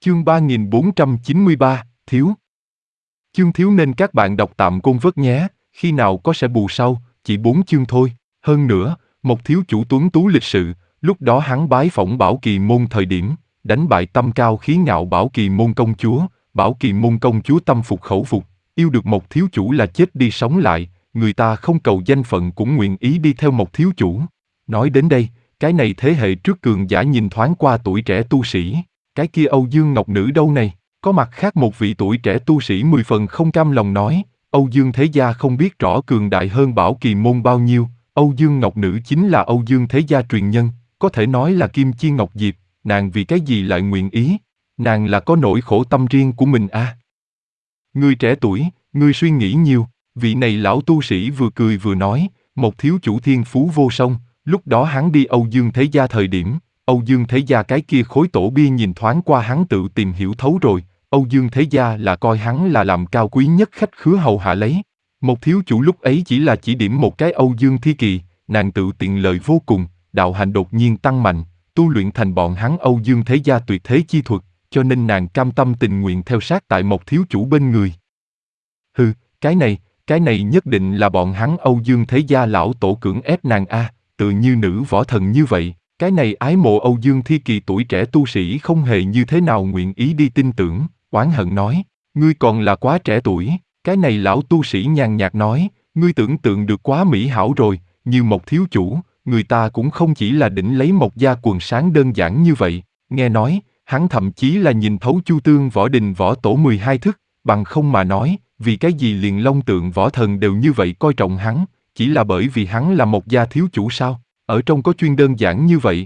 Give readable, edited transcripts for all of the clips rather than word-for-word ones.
Chương 3493, Thiếu. Chương thiếu nên các bạn đọc tạm Côn Vớt nhé, khi nào có sẽ bù sau, chỉ 4 chương thôi. Hơn nữa, một thiếu chủ tuấn tú lịch sự, lúc đó hắn bái phỏng Bảo Kỳ Môn thời điểm, đánh bại tâm cao khí ngạo Bảo Kỳ Môn công chúa, Bảo Kỳ Môn công chúa tâm phục khẩu phục, yêu được một thiếu chủ là chết đi sống lại, người ta không cầu danh phận cũng nguyện ý đi theo một thiếu chủ. Nói đến đây, cái này thế hệ trước cường giả nhìn thoáng qua tuổi trẻ tu sĩ, cái kia Âu Dương Ngọc Nữ đâu này? Có mặt khác một vị tuổi trẻ tu sĩ 10 phần không cam lòng nói, Âu Dương Thế Gia không biết rõ cường đại hơn Bảo Kỳ Môn bao nhiêu, Âu Dương Ngọc Nữ chính là Âu Dương Thế Gia truyền nhân, có thể nói là Kim Chi Ngọc Diệp, nàng vì cái gì lại nguyện ý, nàng là có nỗi khổ tâm riêng của mình à. Ngươi trẻ tuổi, ngươi suy nghĩ nhiều, vị này lão tu sĩ vừa cười vừa nói, một thiếu chủ thiên phú vô song, lúc đó hắn đi Âu Dương Thế Gia thời điểm, Âu Dương Thế Gia cái kia khối tổ bia nhìn thoáng qua hắn tự tìm hiểu thấu rồi, Âu Dương Thế Gia là coi hắn là làm cao quý nhất khách khứa hầu hạ lấy. Một thiếu chủ lúc ấy chỉ là chỉ điểm một cái Âu Dương Thi Kỳ, nàng tự tiện lợi vô cùng, đạo hành đột nhiên tăng mạnh, tu luyện thành bọn hắn Âu Dương Thế Gia tuyệt thế chi thuật, cho nên nàng cam tâm tình nguyện theo sát tại một thiếu chủ bên người. Hừ, cái này nhất định là bọn hắn Âu Dương Thế Gia lão tổ cưỡng ép nàng a, tự như nữ võ thần như vậy. Cái này ái mộ Âu Dương Thi Kỳ tuổi trẻ tu sĩ không hề như thế nào nguyện ý đi tin tưởng, oán hận nói, ngươi còn là quá trẻ tuổi, cái này lão tu sĩ nhàn nhạt nói, ngươi tưởng tượng được quá mỹ hảo rồi, như một thiếu chủ, người ta cũng không chỉ là đỉnh lấy một gia quần sáng đơn giản như vậy, nghe nói, hắn thậm chí là nhìn thấu Chu Tương võ đình võ tổ 12 thức, bằng không mà nói, vì cái gì liền Long Tượng võ thần đều như vậy coi trọng hắn, chỉ là bởi vì hắn là một gia thiếu chủ sao? Ở trong có chuyên đơn giản như vậy.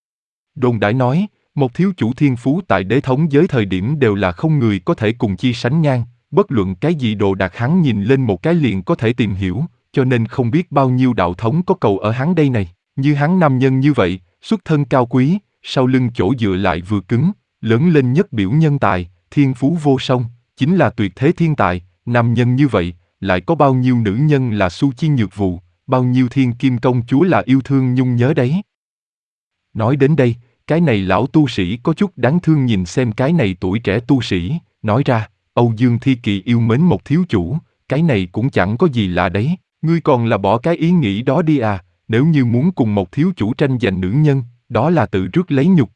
Đồn đãi nói, một thiếu chủ thiên phú tại đế thống giới thời điểm đều là không người có thể cùng chi sánh ngang, bất luận cái gì đồ đạc hắn nhìn lên một cái liền có thể tìm hiểu, cho nên không biết bao nhiêu đạo thống có cầu ở hắn đây này, như hắn nam nhân như vậy, xuất thân cao quý, sau lưng chỗ dựa lại vừa cứng, lớn lên nhất biểu nhân tài, thiên phú vô song, chính là tuyệt thế thiên tài, nam nhân như vậy, lại có bao nhiêu nữ nhân là su chi nhược vụ, bao nhiêu thiên kim công chúa là yêu thương nhung nhớ đấy. Nói đến đây, cái này lão tu sĩ có chút đáng thương nhìn xem cái này tuổi trẻ tu sĩ, nói ra, Âu Dương Thi Kỳ yêu mến một thiếu chủ, cái này cũng chẳng có gì lạ đấy, ngươi còn là bỏ cái ý nghĩ đó đi à, nếu như muốn cùng một thiếu chủ tranh giành nữ nhân, đó là tự rước lấy nhục.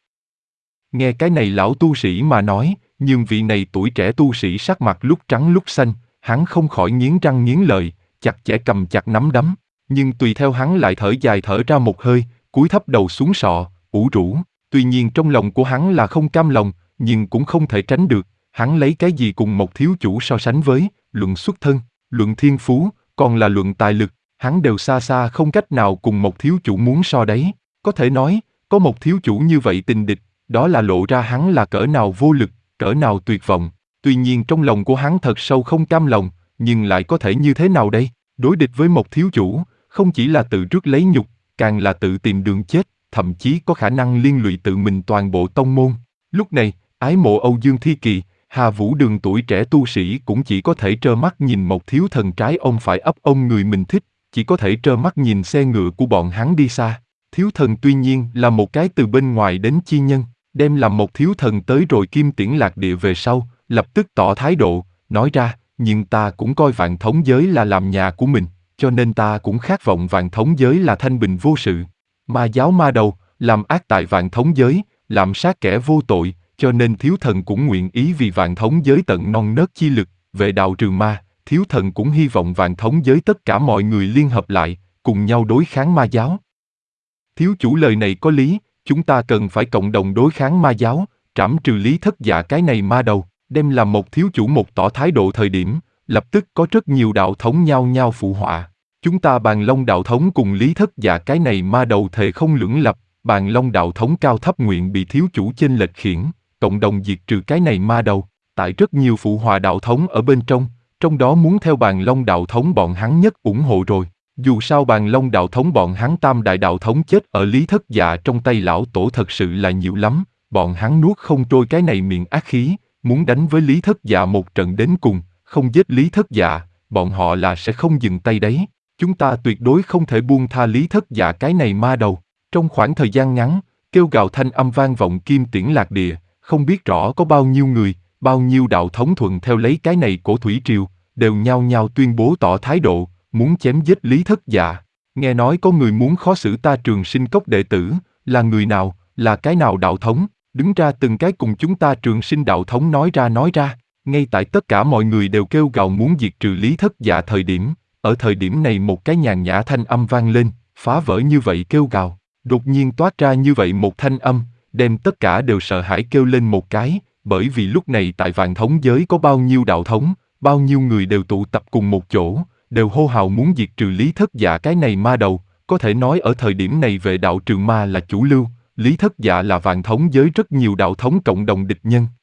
Nghe cái này lão tu sĩ mà nói, nhưng vị này tuổi trẻ tu sĩ sắc mặt lúc trắng lúc xanh, hắn không khỏi nghiến răng nghiến lợi, chặt chẽ cầm chặt nắm đấm. Nhưng tùy theo hắn lại thở dài thở ra một hơi, cúi thấp đầu xuống sọ, ủ rũ. Tuy nhiên trong lòng của hắn là không cam lòng, nhưng cũng không thể tránh được. Hắn lấy cái gì cùng một thiếu chủ so sánh với, luận xuất thân, luận thiên phú, còn là luận tài lực, hắn đều xa xa không cách nào cùng một thiếu chủ muốn so đấy. Có thể nói, có một thiếu chủ như vậy tình địch, đó là lộ ra hắn là cỡ nào vô lực, cỡ nào tuyệt vọng. Tuy nhiên trong lòng của hắn thật sâu không cam lòng, nhưng lại có thể như thế nào đây? Đối địch với một thiếu chủ, không chỉ là tự rước lấy nhục, càng là tự tìm đường chết, thậm chí có khả năng liên lụy tự mình toàn bộ tông môn. Lúc này, ái mộ Âu Dương Thi Kỳ, Hà Vũ Đường tuổi trẻ tu sĩ cũng chỉ có thể trơ mắt nhìn một thiếu thần trái ôm phải ấp ôm người mình thích, chỉ có thể trơ mắt nhìn xe ngựa của bọn hắn đi xa. Thiếu thần tuy nhiên là một cái từ bên ngoài đến chi nhân, đem làm một thiếu thần tới rồi Kim Tiễn Lạc Địa về sau, lập tức tỏ thái độ, nói ra, nhưng ta cũng coi Vạn Thống Giới là làm nhà của mình, cho nên ta cũng khát vọng Vạn Thống Giới là thanh bình vô sự. Ma giáo ma đầu, làm ác tại Vạn Thống Giới, lạm sát kẻ vô tội, cho nên thiếu thần cũng nguyện ý vì Vạn Thống Giới tận non nớt chi lực, về đạo trừ ma, thiếu thần cũng hy vọng Vạn Thống Giới tất cả mọi người liên hợp lại, cùng nhau đối kháng ma giáo. Thiếu chủ lời này có lý, chúng ta cần phải cộng đồng đối kháng ma giáo, trảm trừ Lý Thất Dạ cái này ma đầu, đem làm một thiếu chủ một tỏ thái độ thời điểm, lập tức có rất nhiều đạo thống nhao nhao phụ họa. Chúng ta Bàn Long đạo thống cùng Lý Thất Dạ cái này ma đầu thề không lưỡng lập, Bàn Long đạo thống cao thấp nguyện bị thiếu chủ chênh lệch khiển, cộng đồng diệt trừ cái này ma đầu. Tại rất nhiều phụ họa đạo thống ở bên trong đó muốn theo Bàn Long đạo thống bọn hắn nhất ủng hộ rồi. Dù sao Bàn Long đạo thống bọn hắn tam đại đạo thống chết ở Lý Thất Dạ trong tay lão tổ thật sự là nhiều lắm, bọn hắn nuốt không trôi cái này miệng ác khí, muốn đánh với Lý Thất Dạ một trận đến cùng, không giết Lý Thất Dạ, bọn họ là sẽ không dừng tay đấy. Chúng ta tuyệt đối không thể buông tha Lý Thất Dạ cái này ma đầu. Trong khoảng thời gian ngắn, kêu gào thanh âm vang vọng Kim Tiễn Lạc Địa, không biết rõ có bao nhiêu người, bao nhiêu đạo thống thuận theo lấy cái này của Thủy Triều, đều nhao nhao tuyên bố tỏ thái độ, muốn chém giết Lý Thất Dạ. Nghe nói có người muốn khó xử ta Trường Sinh Cốc đệ tử, là người nào, là cái nào đạo thống, đứng ra từng cái cùng chúng ta Trường Sinh đạo thống nói ra. Ngay tại tất cả mọi người đều kêu gào muốn diệt trừ Lý Thất Dạ thời điểm, ở thời điểm này một cái nhàn nhã thanh âm vang lên, phá vỡ như vậy kêu gào. Đột nhiên toát ra như vậy một thanh âm, đem tất cả đều sợ hãi kêu lên một cái, bởi vì lúc này tại Vạn Thống giới có bao nhiêu đạo thống, bao nhiêu người đều tụ tập cùng một chỗ, đều hô hào muốn diệt trừ Lý Thất Dạ cái này ma đầu, có thể nói ở thời điểm này Vệ đạo Trường Ma là chủ lưu, Lý Thất Dạ là Vạn Thống giới rất nhiều đạo thống cộng đồng địch nhân,